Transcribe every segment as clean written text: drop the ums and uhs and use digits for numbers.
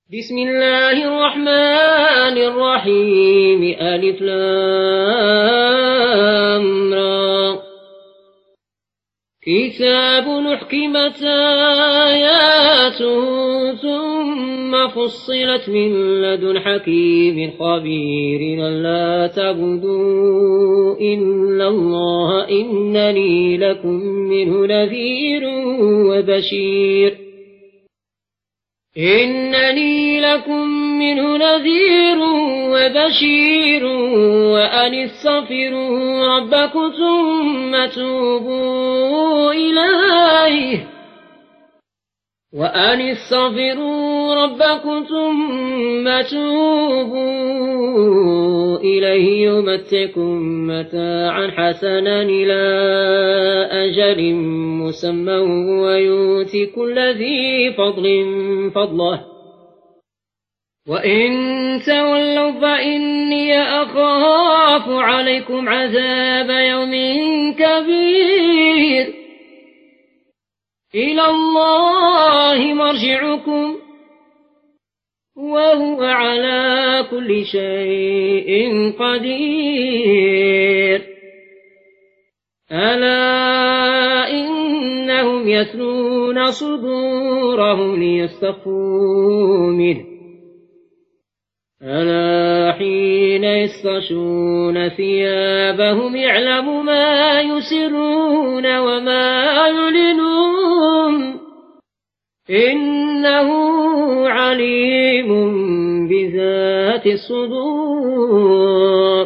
بسم الله الرحمن الرحيم ألف لام را كتاب أحكمت آياته ثم فصلت من لدن حكيم خبير ألا تعبدوا إلا الله إنني لكم منه نذير وبشير وأن استغفروا ربكم ثم توبوا إليه يمتعكم متاعا حسنا إلى أجل مسمى ويؤتي كل ذي فضل فضله وإن تولوا فإني أخاف عليكم عذاب يوم كبير إلى الله مرجعكم وهو على كل شيء قدير ألا إنهم يثنون صدورهم ليستخفوا منه ألا حين يستغشون ثيابهم يعلم ما يسرون وما يعلنون إنه عليم بذات الصدور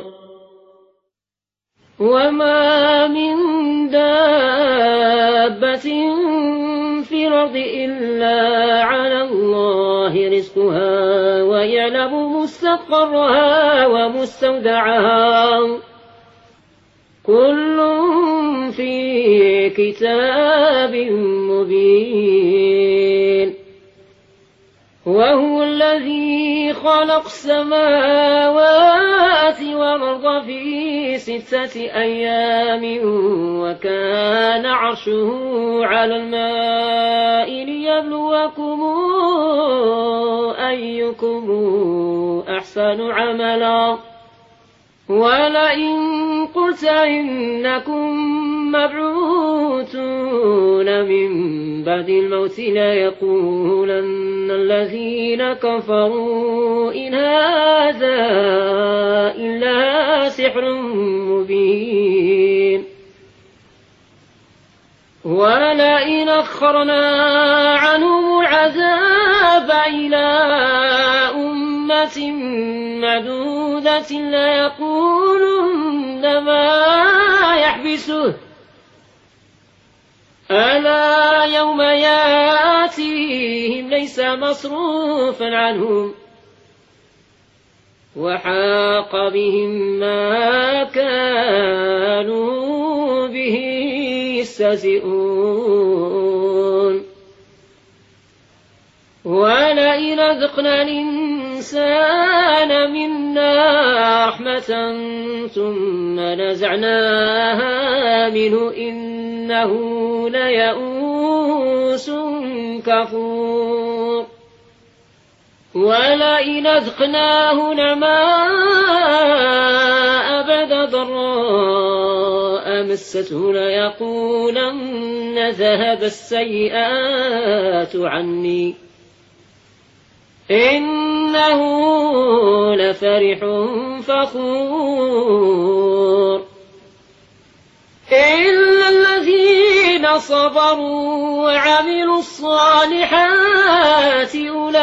وما من دابة في الأرض إلا على الله رزقها ويعلم مستقرها ومستودعها كل في كتاب مبين وهو الذي خلق السماوات والأرض في 6 أيام وكان عرشه على الماء ليبلوكم أيكم أحسن عملا ولئن قلت إنكم مبعوثون من بعد الموت ليقولن الذين كفروا إن هذا إلا سحر مبين ولئن أخرنا عنهم العذاب إلى أمة معدودة ليقولن ما يحبسه ألا يوم ياتيهم ليس مصروفا عنهم وحاق بهم ما كانوا به يستهزئون ولئن أذقنا الإنسان منا رحمة ثم نزعناها منه إنه ليئوس كفور ولئن أذقناه نعماء بعد ضراء مسته ليقولن ذهب السيئات عني إنه لفرح فخور إلا الذين صبروا وعملوا الصالحات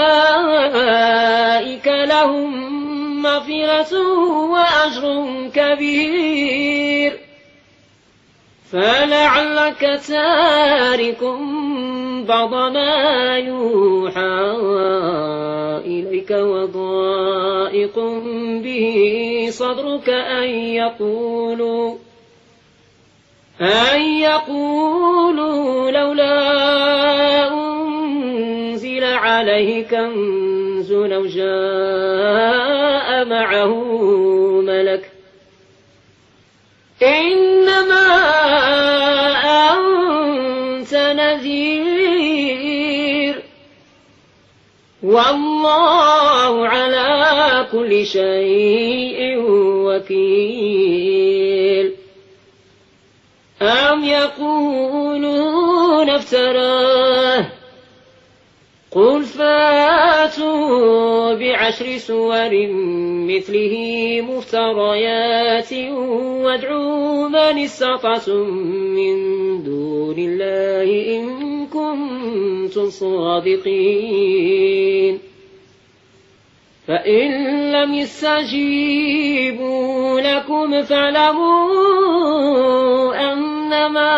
أولئك لهم مغفرة وأجر كبير فلعلك تارك بعض ما يوحى إليك وضائق به صدرك أن يقولوا لولا أنزل عليه كنز أو جاء معه ملك إنما أنت نذير والله على كل شيء وكيل. أم يقولون افتراه قل فاتوا بعشر سور مثله مفتريات وادعوا من استطعتم من دون الله إن كنتم صادقين. فإن لم يستجيبوا لكم فاعلموا أنما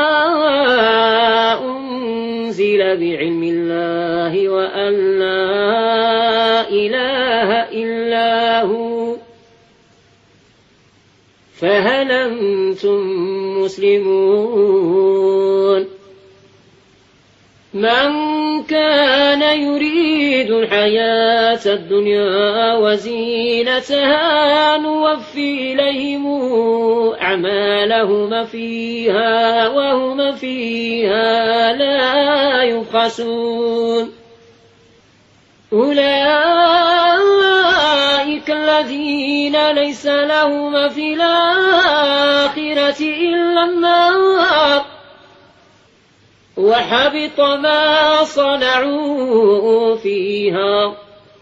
أنزل بعلم الله وأن لا إله إلا هو. فهل أنتم مسلمون؟ من كان يريد الحياة الدنيا وزينتها نوفي إليهم أعمالهم فيها وهم فيها لا يبخسون. أولئك الذين ليس لهم في الآخرة إلا النار وحبط ما صنعوا فيها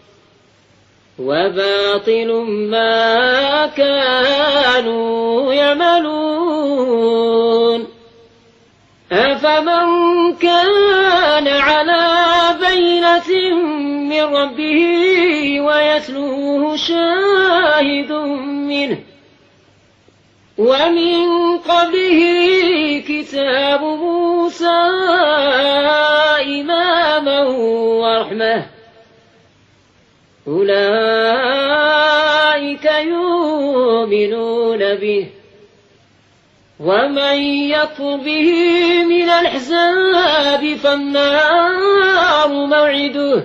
وباطل ما كانوا يعملون. أفمن كان على بينة من ربه ويتلوه شاهد منه ومن قبله كتاب موسى إماما ورحمة أولئك يؤمنون به. ومن يكفر به من الأحزاب فالنار موعده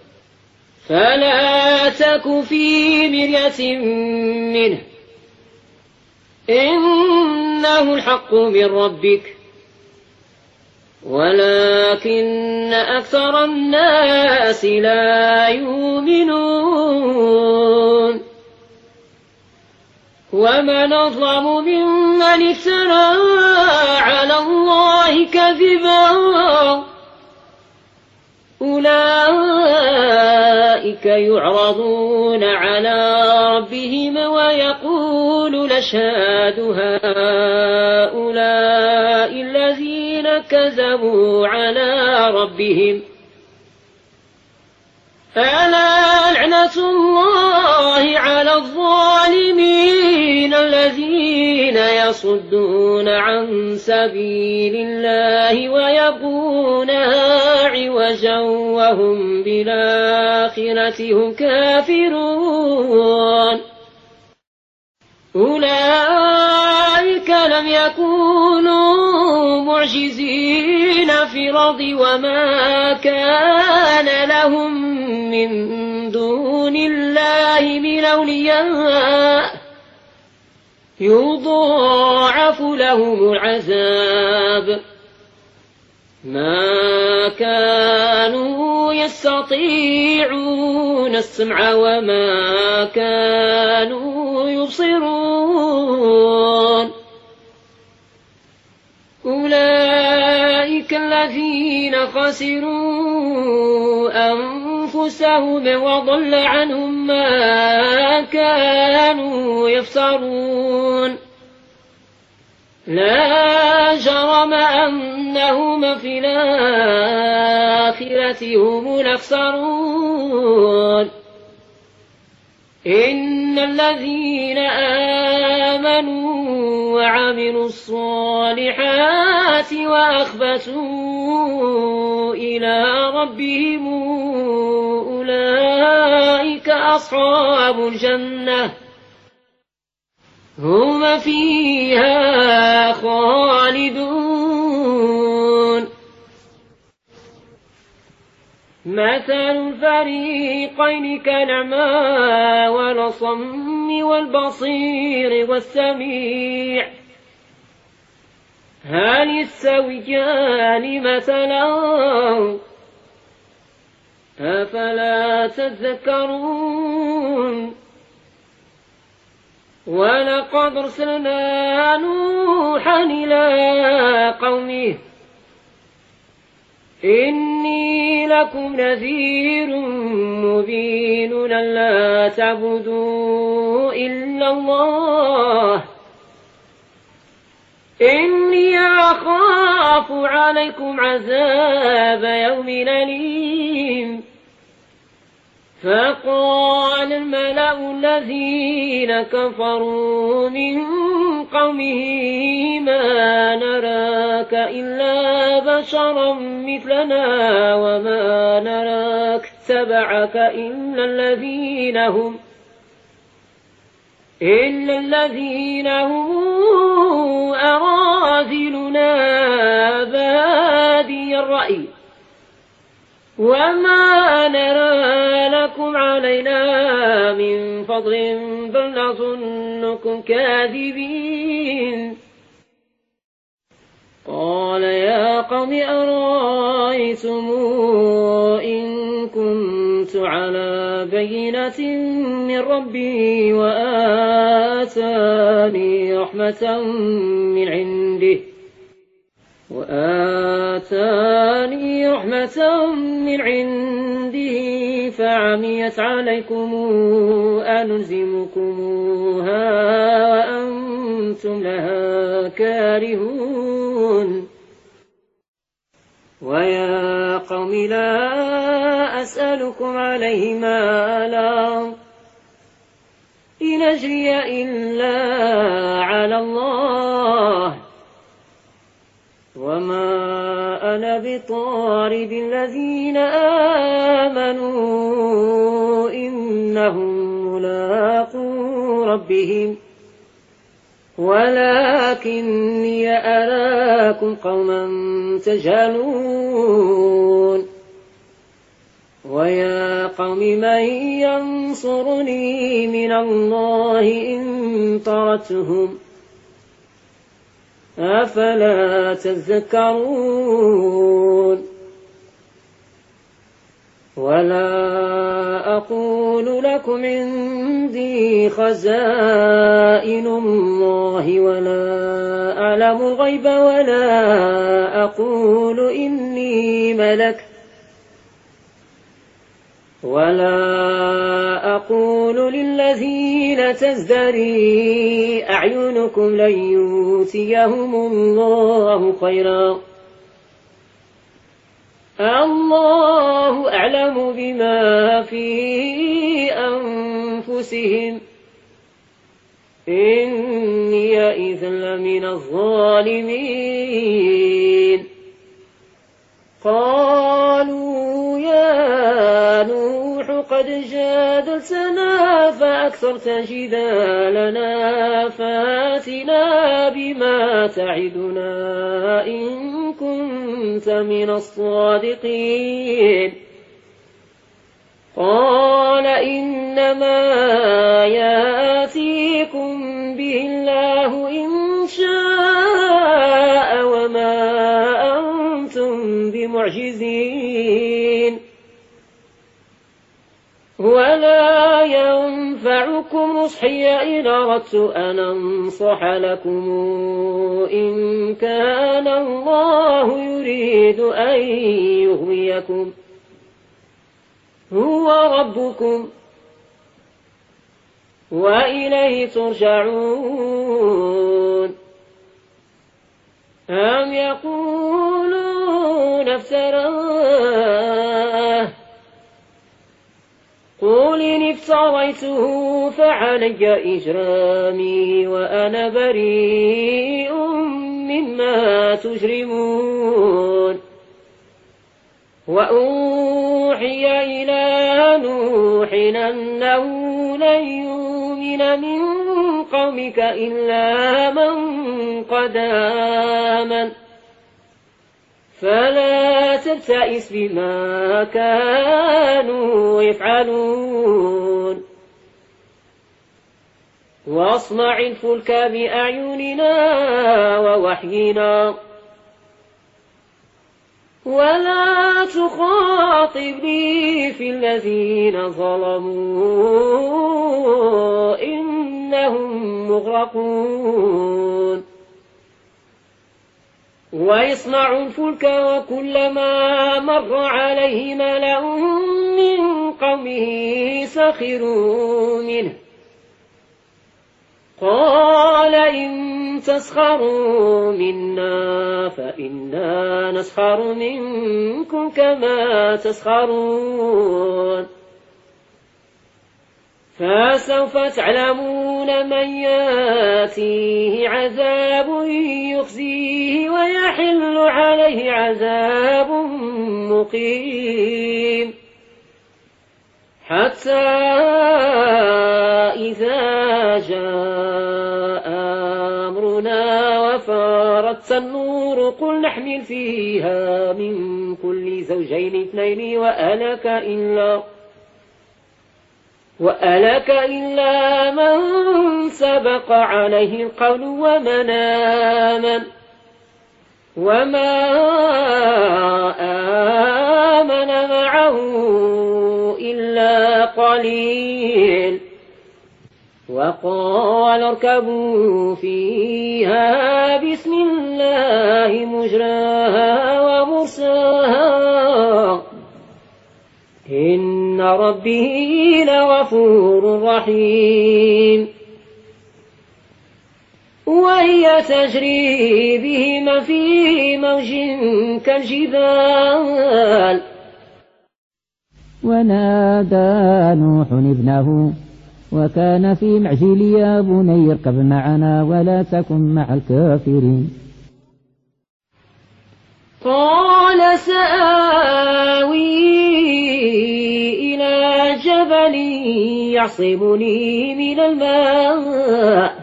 فلا تك في مرية منه إنه الحق من ربك ولكن أكثر الناس لا يؤمنون. ومن أظلم ممن افترى على الله كذبا أولئك يعرضون على ربهم ويقول الأشهاد هؤلاء الذين كذبوا على ربهم ألا لعنة الله على الظالمين الذين يصدون عن سبيل الله ويبغونها عوجا وهم بالآخرة هم كافرون. أولئك لم يكونوا معجزين في الأرض وما كان لهم من دون الله من أولياء يضاعف لهم العذاب ما كانوا يستطيعون السمع وما كانوا يبصرون. أولئك الذين خسروا أنفسهم وضل عنهم ما كانوا يفترون. لا جرم أنهم في الآخرة هم الأخسرون. إن الذين آمنوا وعملوا الصالحات وأخبتوا إلى ربهم أولئك أصحاب الجنة هم فيها خالدون. مثل الفريقين كالأعمى والأصم والبصير والسميع هل يستويان مثلا أفلا تذكرون ولقد أرسلنا نوحا إلى قومه إني لكم نذير مبين ألا تعبدوا إلا الله إني أخاف عليكم عذاب يوم أليم فقال الملأ الذين كفروا من قومه ما نراك إلا بشرا مثلنا وما نراك اتبعك إلا الذين هم أراذلنا بادي الرأي وما نرى لكم علينا من فضل بل نظنكم كاذبين قال يا قوم أرأيتم إن كنت على بينة من ربي وآتاني رحمة من عنده فعميت عليكم أنلزمكموها وأنتم لها كارهون ويا قوم لا أسألكم عليه مالا إن أجري إلا على الله وما أنا بطارد الذين آمنوا إنهم ملاقو ربهم ولكني أراكم قوما تجهلون ويا قوم من ينصرني من الله إن طردتهم أفلا تذكرون ولا أقول لكم عندي خزائن الله ولا أعلم الغيب ولا أقول إني ملك ولا أقول للذين تزدري أعينكم لن يؤتيهم الله خيرا الله أعلم بما في أنفسهم إني إذا لمن الظالمين قالوا يا نوح قد جادلتنا فأكثرت جدالنا فاتنا بما تعدنا إن كنت من الصادقين قال إنما يأتيكم به الله إن شاء وما أنتم بمعجزين ولا ينفعكم نصحي إن أردت أن أنصح لكم إن كان الله يريد أن يغويكم هو ربكم وإليه ترجعون أم يقولون افتراه قل إن افتريته فعلي إجرامي وأنا بريء مما تجرمون وأوحي إلى نوح أنه لن يؤمن من قومك إلا من قد آمن فلا تبتئس بما كانوا يفعلون واصنع الفلك بأعيننا ووحينا ولا تخاطبني في الذين ظلموا إنهم مغرقون. ويصنع الفلك وكلما مر عليه ملأ من قومه سخروا منه قال إن تسخروا منا فإنا نسخر منكم كما تسخرون. فسوف تعلمون من ياتيه عذاب يخزيه ويحل عليه عذاب مقيم. حتى إذا جاء أمرنا وفارت النور قل نحمل فيها من كل زوجين اثنين وألك إلا من سبق عليه القول ومن آمن وما آمن معه إلا قليل. وقال اركبوا فيها بسم الله مجراها ومرساها إن ربي لغفور رحيم. وهي تجري بهم في موج كالجبال. ونادى نوح ابنه وكان في معزل يا بني اركب معنا ولا تكن مع الكافرين. قال سآوي إلى جبل يعصمني من الماء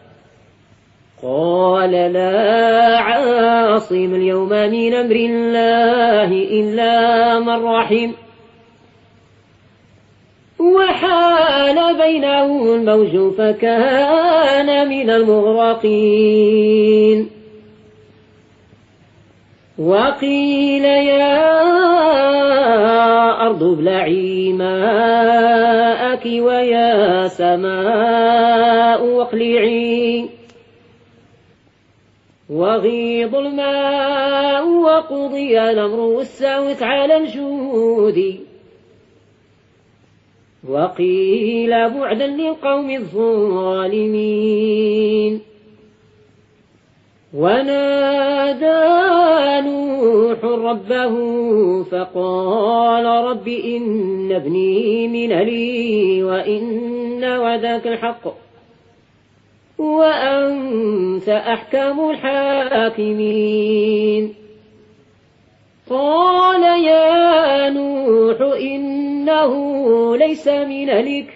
قال لا عاصم اليوم من أمر الله إلا من رحم. وحال بينه الموج فكان من المغرقين. وقيل يا أرض ابلعي ماءك ويا سماء اقلعي وغيض الماء وقضي الأمر واستوت على الجود. وقيل بعدا للقوم الظالمين. ونادى نوح ربه فقال رب إن ابني من أهلي وإن وعدك الحق وأنت أحكم الحاكمين. قال يا نوح إنه ليس من أهلك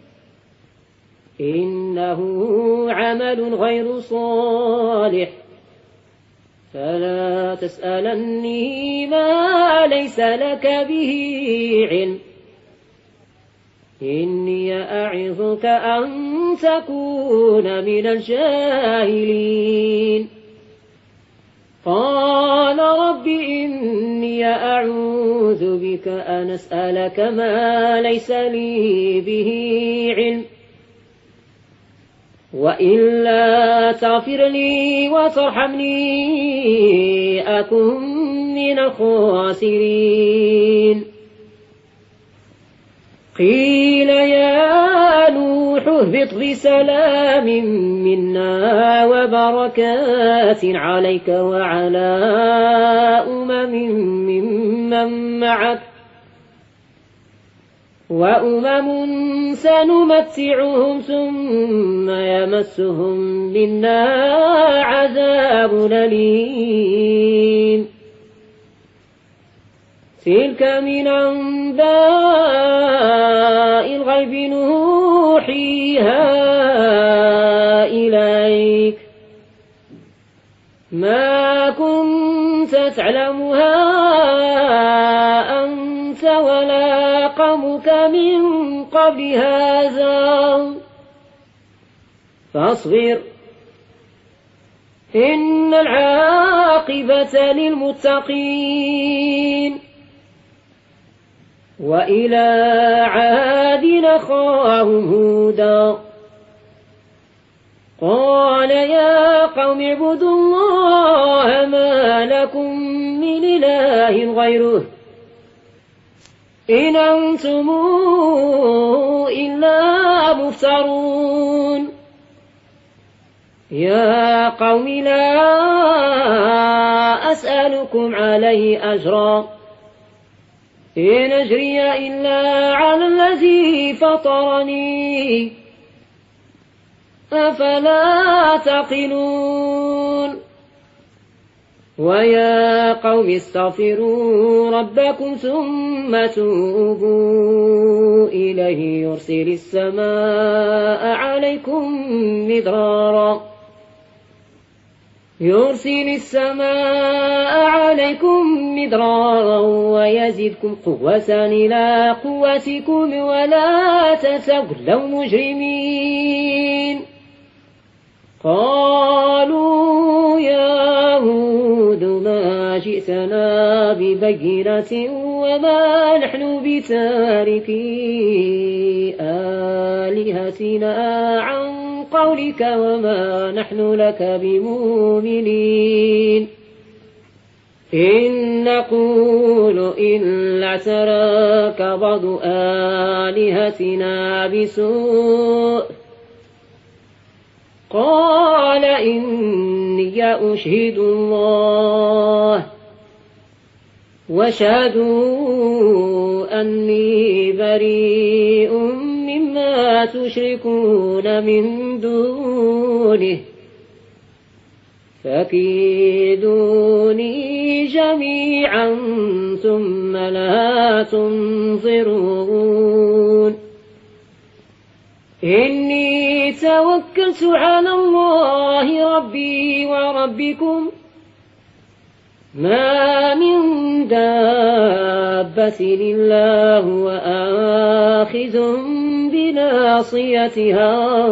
إنه عمل غير صالح فلا تسألني ما ليس لك به علم إني أعظك أن تكون من الجاهلين. قال رب إني أعوذ بك أن أسألك ما ليس لي به علم وإلا تغفر لي وترحمني أكن من الخاسرين. قيل يا نوح اهبط بسلام منا وبركات عليك وعلى ممن معك وأمم سنمتعهم ثم يمسهم منا عذاب أليم. تلك من أنباء الغيب نوحيها إليك ما كنت تعلمها أنت ولا قومك من قبل هذا فاصبر إن العاقبة للمتقين. وإلى عاد أخاهم هودا قال يا قوم اعبدوا الله ما لكم من إله غيره إن أنتم إلا مفترون. يا قوم لا أسألكم عليه أجرا إن أجري إلا على الذي فطرني أفلا تعقلون. ويا قوم استغفروا ربكم ثم توبوا إليه يرسل السماء عليكم مدرارا ويزدكم قوة إلى قوتكم ولا تتولوا مجرمين. قالوا يا هود ما جئتنا ببينة وما نحن بتاركي آلهتنا عن قولك وما نحن لك بمؤمنين. إن نقول إلا اعتراك بعض آلهتنا بسوء. قال إني أشهد الله واشهدوا أني بريء مما تشركون من دونه فكيدوني جميعا ثم لا تنظرون. إني توكلت على الله ربي وربكم ما من دابة إلا هو آخذ بناصيتها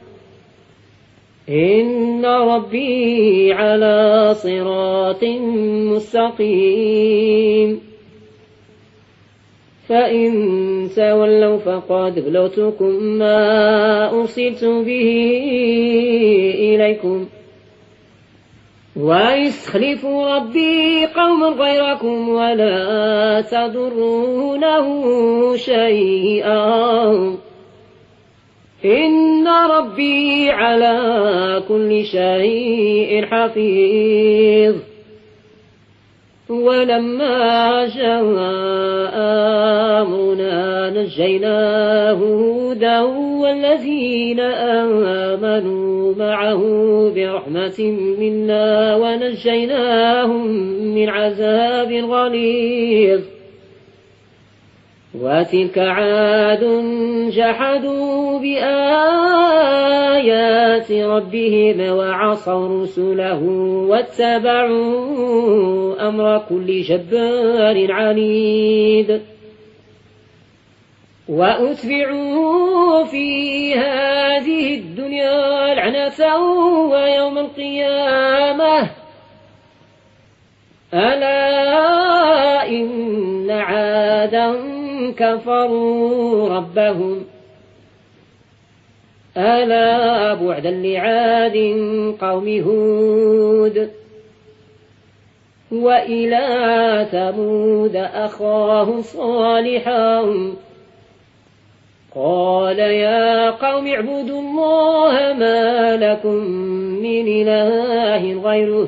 إن ربي على صراط مستقيم. فإن تولوا فقد بلغتكم ما أرسلت به إليكم ويستخلف ربي قوما غيركم ولا تضرونه شيئا إن ربي على كل شيء حفيظ. ولما جاء أمرنا نجينا هودا والذين آمنوا معه برحمة منا ونجيناهم من عذاب غليظ. وتلك عاد جحدوا بآيات ربهم وعصوا رسله واتبعوا أمر كل جبار عنيد. وأتبعوا في هذه الدنيا لعنة ويوم القيامة ألا إن عادا كفروا ربهم ألا بعدا لعاد قوم هود. وإلى ثمود أخاهم صالحا قال يا قوم اعبدوا الله ما لكم من إله غيره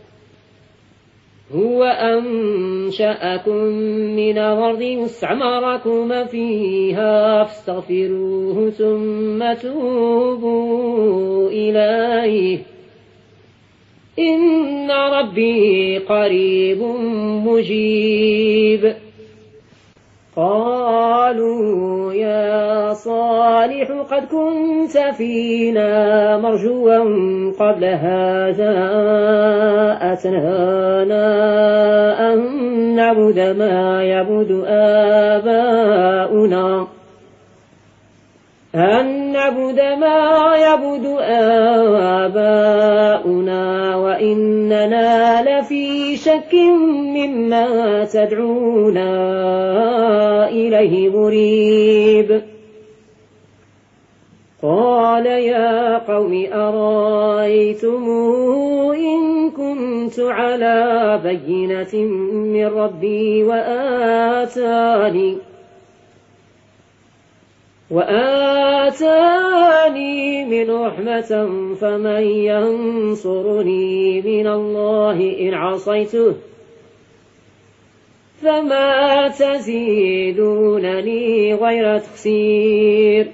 هو أنشأكم من الأرض واستعمركم فيها فاستغفروه ثم توبوا إليه إن ربي قريب مجيب. قالوا يا صالح قد كنت فينا مرجوا قبل هذا أتنهانا أن نعبد ما يعبد آباؤنا أن نعبد ما يعبد آباؤنا وإننا لفي شك مما تدعونا إليه مريب. قال يا قوم أرأيتم إن كنت على بينة من ربي وآتاني من رحمة فمن ينصرني من الله إن عصيته فما تزيدونني غير تخسير.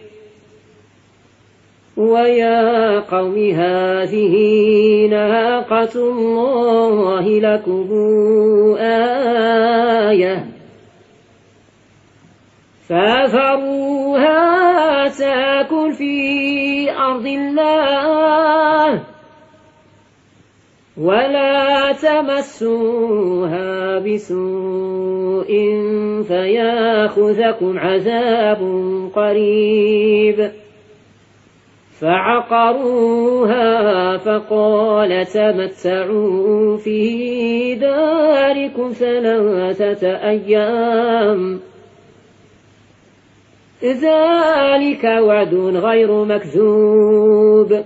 ويا قوم هذه ناقة الله لكم آية فذروها تاكل في أرض الله ولا تمسوها بسوء فياخذكم عذاب قريب. فعقروها فقال تمتعوا في داركم 3 أيام ذلك وعد غير مكذوب.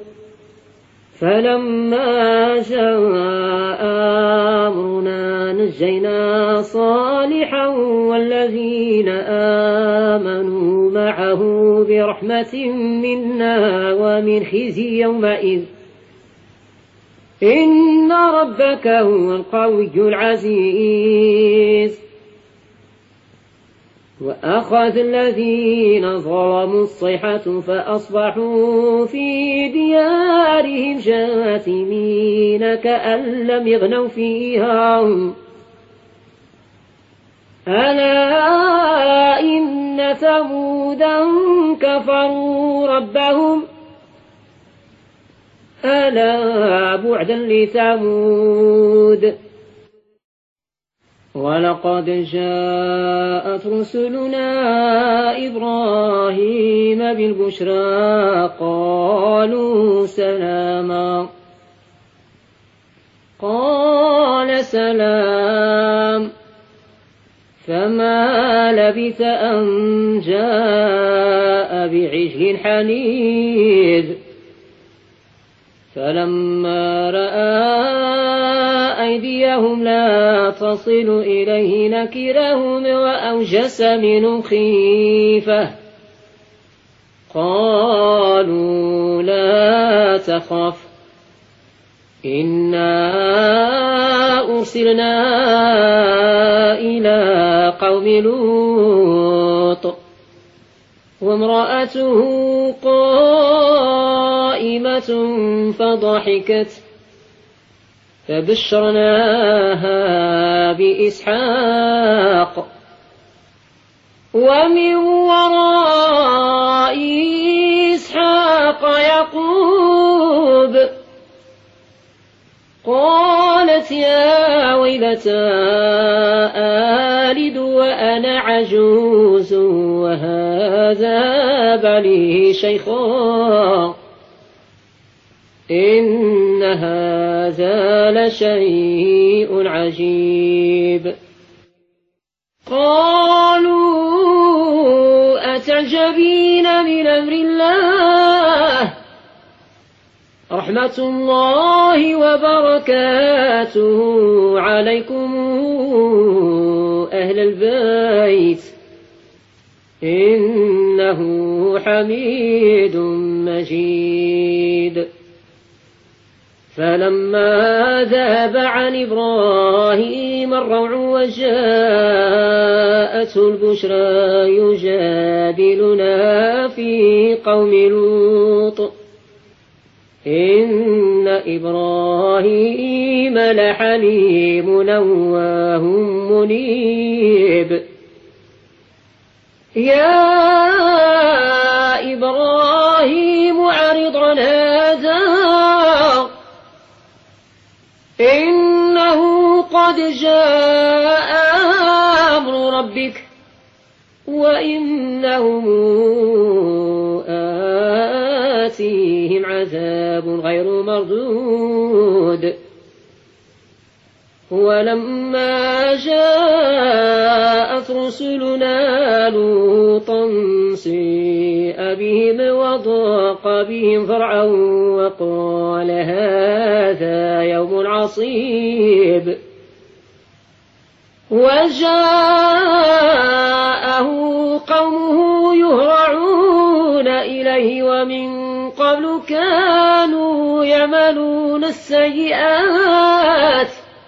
فلما جاء أمرنا نجينا صالحا والذين آمنوا معه برحمة منا ومن خزي يومئذ إن ربك هو القوي العزيز. وأخذ الذين ظلموا الصيحة فأصبحوا في ديارهم جاثمين كأن لم يغنوا فيها. ألا إن ثمودا كفروا ربهم ألا بعدا لثمود. ولقد جاءت رسلنا إبراهيم بالبشرى قالوا سلاما قال سلام فما لبث أن جاء بعجل حنيذ. فلما رأى أيديهم لا تصل إليه نكرهم وأوجس منهم خيفة قالوا لا تخف إنا أرسلنا إلى قوم لوط وامرأته قائمة فضحكت فبشرناها بإسحاق ومن وراء إسحاق يعقوب. قالت يا ويلتى آلد وأنا عجوز وهذا بلي شيخا إن هذا لشيء عجيب. قالوا أتعجبين من أمر الله رحمة الله وبركاته عليكم أهل البيت إنه حميد مجيد. فلما ذهب عن إبراهيم الروع وجاءته البشرى يجادلنا في قوم لوط إن إبراهيم لحليم أواه منيب. يا إبراهيم أعرض عن هذا إنه قد جاء أمر ربك وإنهم مردود ولما جاءت رسلنا لوطا سيء بهم وضاق بهم ذرعا وقال هذا يوم عصيب وجاءه قومه يهرعون إليه ومن قبل كانوا يعملون السيئات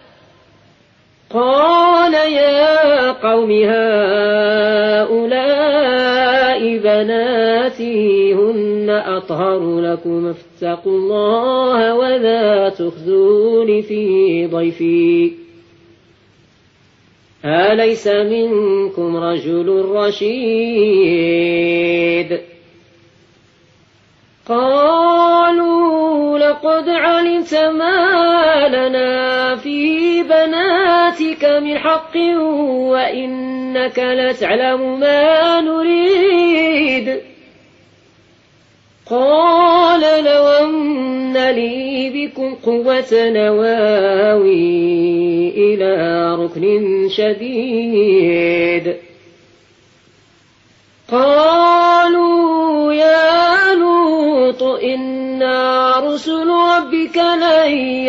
قال يا قوم هؤلاء بناتي هن أطهر لكم فاتقوا الله ولا تخزون في ضيفي أليس منكم رجل رشيد قالوا لقد علمت ما لنا في بناتك من حق وإنك لتعلم ما نريد قال لو أن لي بكم قوة نواوي إلى ركن شديد قالوا يا لوط إنا رسل ربك لن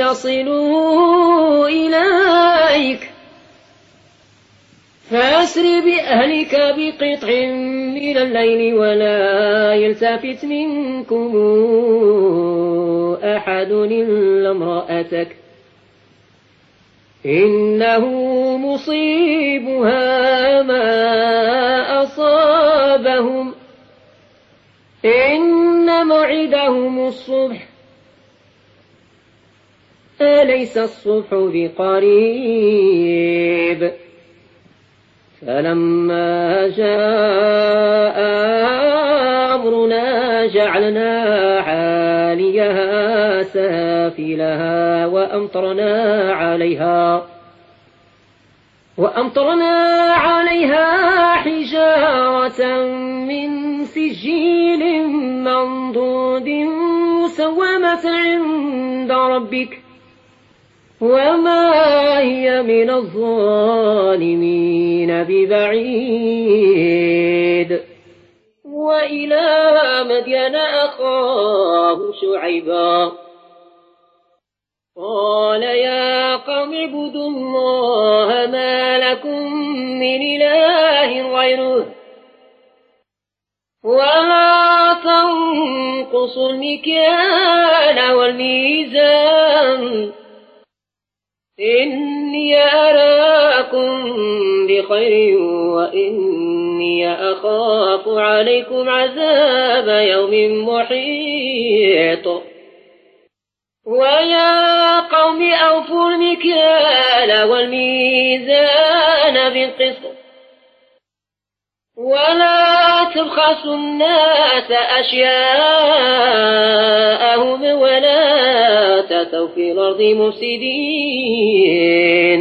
يصلوا إليك فأسر بأهلك بقطع من الليل ولا يلتفت منكم أحد إلا امرأتك إنه مصيبها ما أصابهم إن موعدهم الصبح أليس الصبح بقريب فلما جاء أمرنا جعلنا عاليها سافلها وأمطرنا عليها حجارة من سجيل منضود مسومة عند ربك وما هي من الظالمين ببعيد وإلى مدين أخاه شعيبا قال يا قوم اعبدوا الله ما لكم من إله غيره ولا تنقصوا المكيال والميزان إني أراكم بخير وإني أخاف عليكم عذاب يوم محيط ويا قوم أوفوا المكيال والميزان بالقسط ولا تبخسوا الناس أشياءهم ولا تأتوا في الأرض مفسدين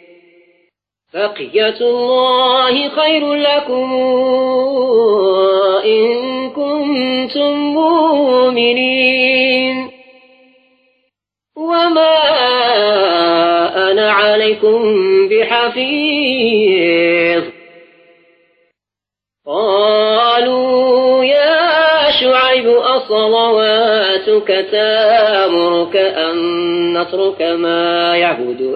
بقية الله خير لكم إن كنتم مؤمنين وما أنا عليكم بحفيظ قالوا يا شعيب أصلواتك تأمرك أن نترك ما يعبد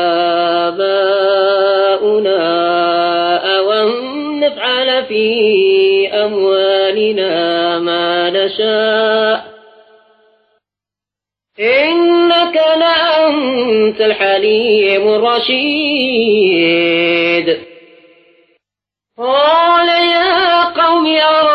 آباؤنا أو أن نفعل في أموالنا ما نشاء إنك لأنت الحليم الرشيد قال يا قوم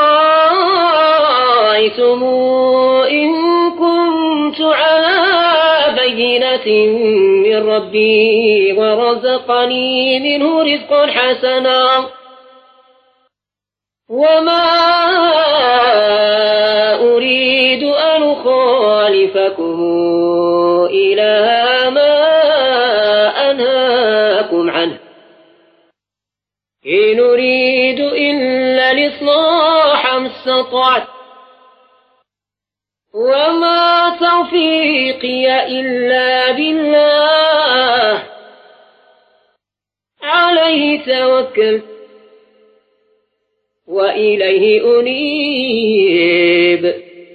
أرأيتم إن كنت على بينة من ربي ورزقني منه رزقا حسنا وما أريد أن أخالفكم إلى ما أنهاكم عنه إن أريد إلا الإصلاح ما استطعت وما توفيقي إلا بالله عليه توكلت وإليه أنيب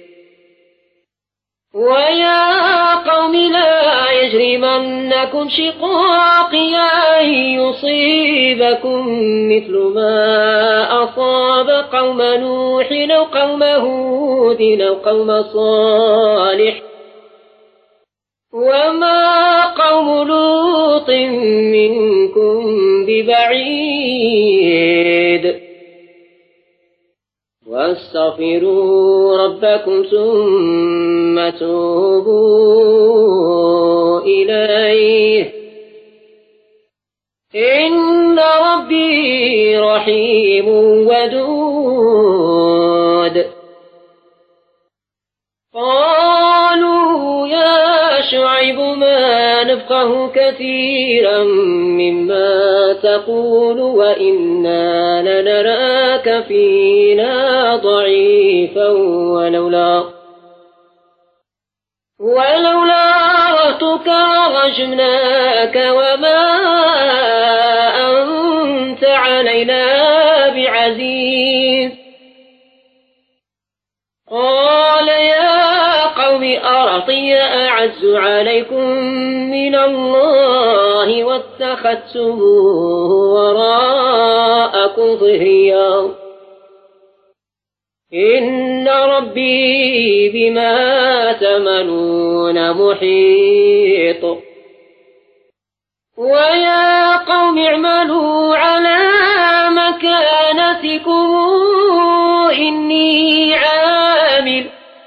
ويا قوم لا يجرمنكم شقاقي أن يصيبكم مثل ما أصاب قوم نوح أو قوم هود أو قوم صالح وما قوم لوط منكم ببعيد واستغفروا ربكم ثم توبوا إليه إن ربي رحيم ودود قالوا يا شعيب ما نفقه كثيرا مما تقول وإنا لنراك فينا ضعيفا ولولا رهتك رجمناك وما أنت علينا بعزيز قال يا قوم أرطي أعز عليكم من الله واتخذتموه وراءكم ظهريا إن ربي بما تعملون محيط ويا قوم اعملوا على مكانتكم إني عامل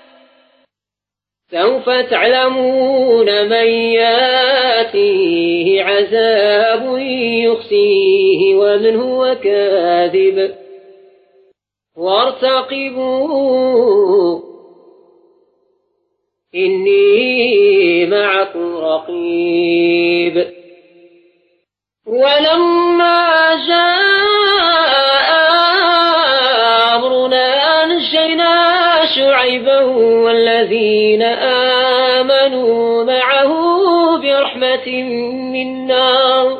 سوف تعلمون من ياتيه عذاب يخزيه ومن هو كاذب وارتقبوا إني معكم رقيب ولما جاء أمرنا نجينا شعيبا والذين آمنوا معه برحمة منا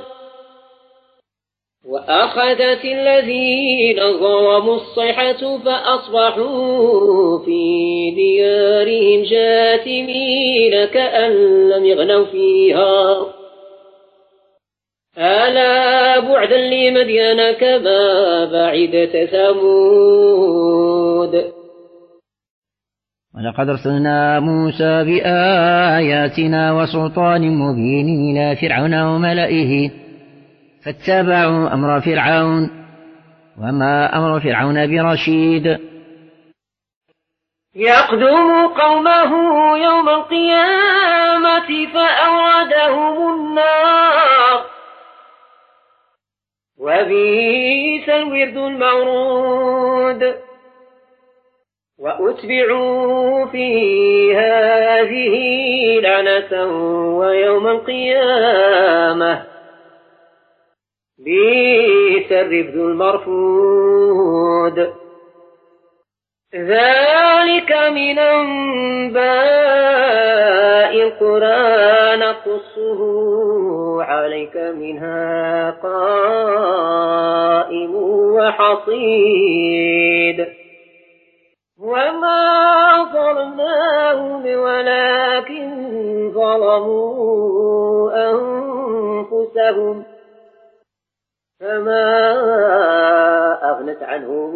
وأخذت الذين ظلموا الصيحة فأصبحوا في ديارهم جاثمين كأن لم يغنوا فيها ألا بعدا لمدين كما بعدت ثمود ولقد أرسلنا موسى بآياتنا وسلطان مبين إلى فرعون وملئه فاتبعوا أمر فرعون وما أمر فرعون برشيد يقدم قومه يوم القيامة فأوردهم النار وبئس الورد المورود وأتبعوا في هذه لعنة ويوم القيامة بئس الرفد المرفود ذلك من أنباء القرى نقصه عليك منها قائم وحصيد وما ظلمناهم ولكن ظلموا أنفسهم فما أغنت عنهم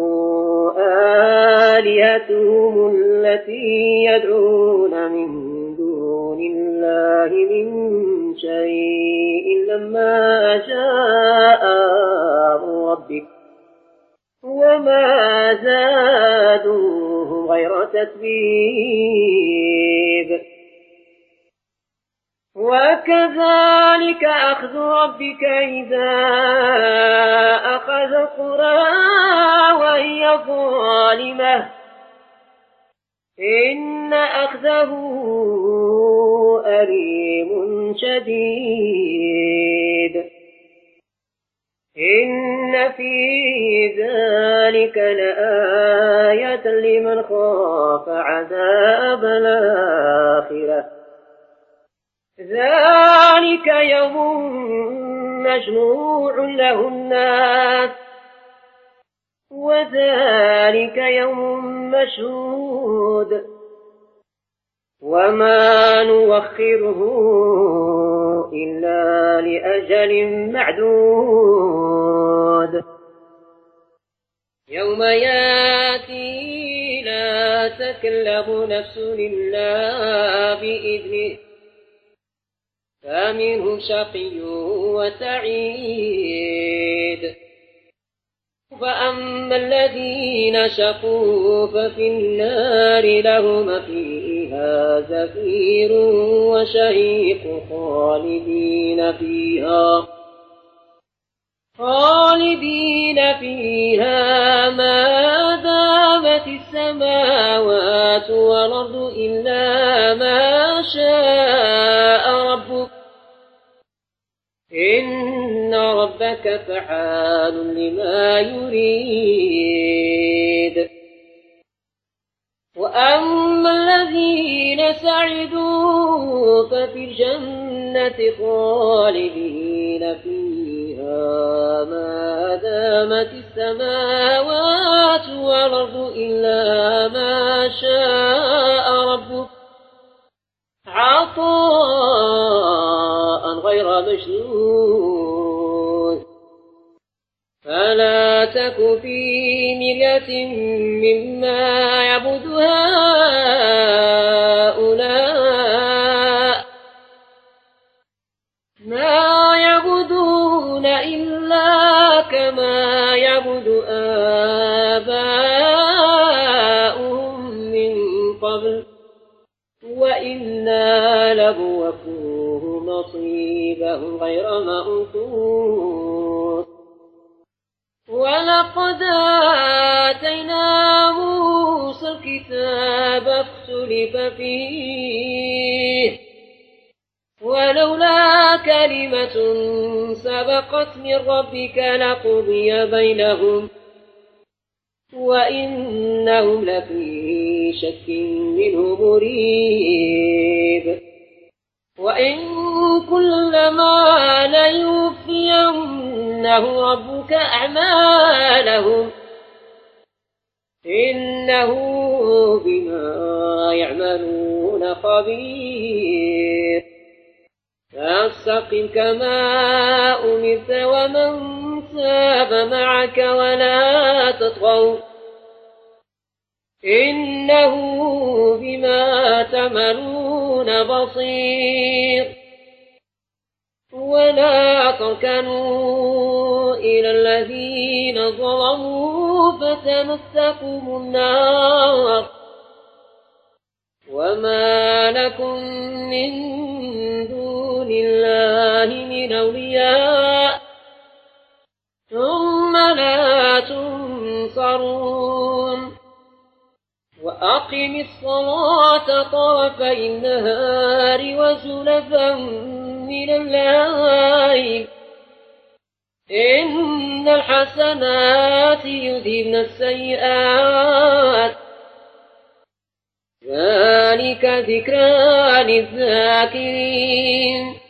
آلهتهم التي يدعون من دون الله من شيء لما جاء أمر ربك وما زادوهم غير تتبيب وكذلك أخذ ربك إذا أخذ القرى وهي ظالمة إن أخذه أليم شديد إن في ذلك لآية لمن خاف عذاب الآخرة ذلك يوم مجموع له الناس وذلك يوم مشهود وما نوخره إلا لأجل معدود يوم ياتي لا تكلم نفس إلا بإذنه فمنهم شقي وسعيد فأما الذين شقوا ففي النار لهم فيها زفير وشهيق خالدين فيها ما دامت السماوات والأرض إلا ما شاء ربك إن ربك فعال لما يريد وأما الذين سعدوا ففي الجنة خالدين فيها ما دامت السماوات والأرض إلا ما شاء ربك عطاء غير مجنون فلا تك في مرية مما يعبد هؤلاء ما يعبدون إلا كما يعبد آباؤهم من قبل وإنا لموفوهم نصيبهم غير منقوص ولقد آتينا موسى الكتاب فاختلف فيه ولولا كلمة سبقت من ربك لقضي بينهم وإنهم لفي شك منه مريب وإن كلما ليوفينه ربك أعمالهم إنه بما يعملون خبير فاستقم كما أمرت ومن تاب معك ولا تطغوا إنه بما تعملون بصير ولا تركنوا إلى الذين ظلموا فتمسكم النار وما لكم من دون الله من أولياء ثم لا تنصرون وأقم الصلاة طرفي النهار وزلفا من الليل إن الحسنات يذهبن السيئات ذلك ذكرى للذاكرين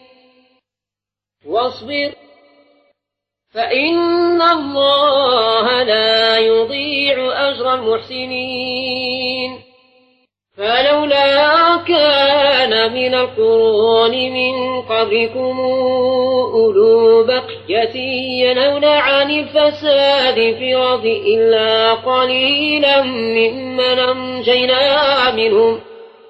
واصبر فإن الله لا يضيع أجر المحسنين فلولا كان من القرون من قبلكم أولو بقية ينهون عن الفساد في الأرض إلا قليلا ممن أنجينا منهم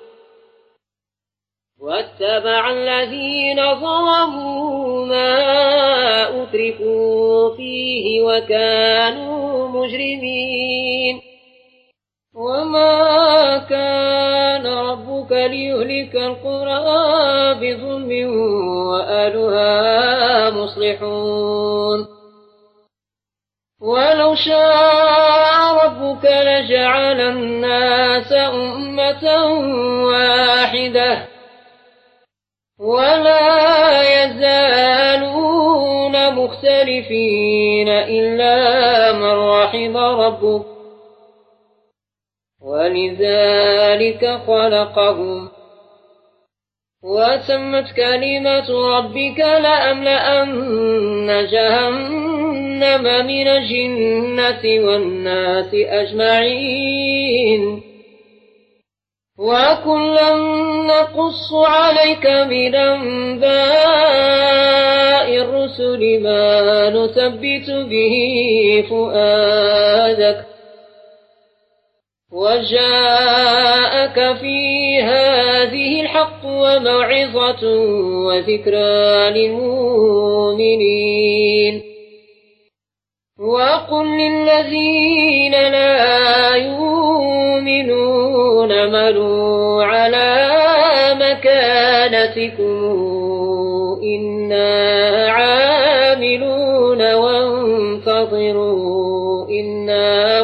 واتبع الذين ظلموا ما أترفوا فيه وكانوا مجرمين وما كان ربك ليهلك القرى بظلم وأهلها مصلحون ولو شاء ربك لجعل الناس أمة واحدة ولا يزالون مختلفين إلا من رحم ربك ولذلك خلقهم وتمت كلمة ربك لأملأن جهنم من الجنة والناس أجمعين وكلا نقص عليك من أنباء الرسل ما نثبت به فؤادك وجاءك في هذه الحق وموعظة وذكرى للمؤمنين وقل للذين لا يؤمنون اعملوا على مكانتكم إنا عاملون وانتظروا إنا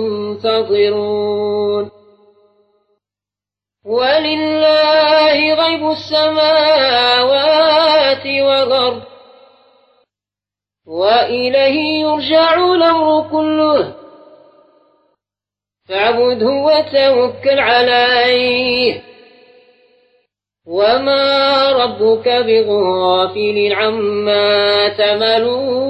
منتظرون ولله غيب السماوات والأرض وإليه يرجع الأمر كله فاعبده وتوكل عليه وما ربك بغافل عما تعملون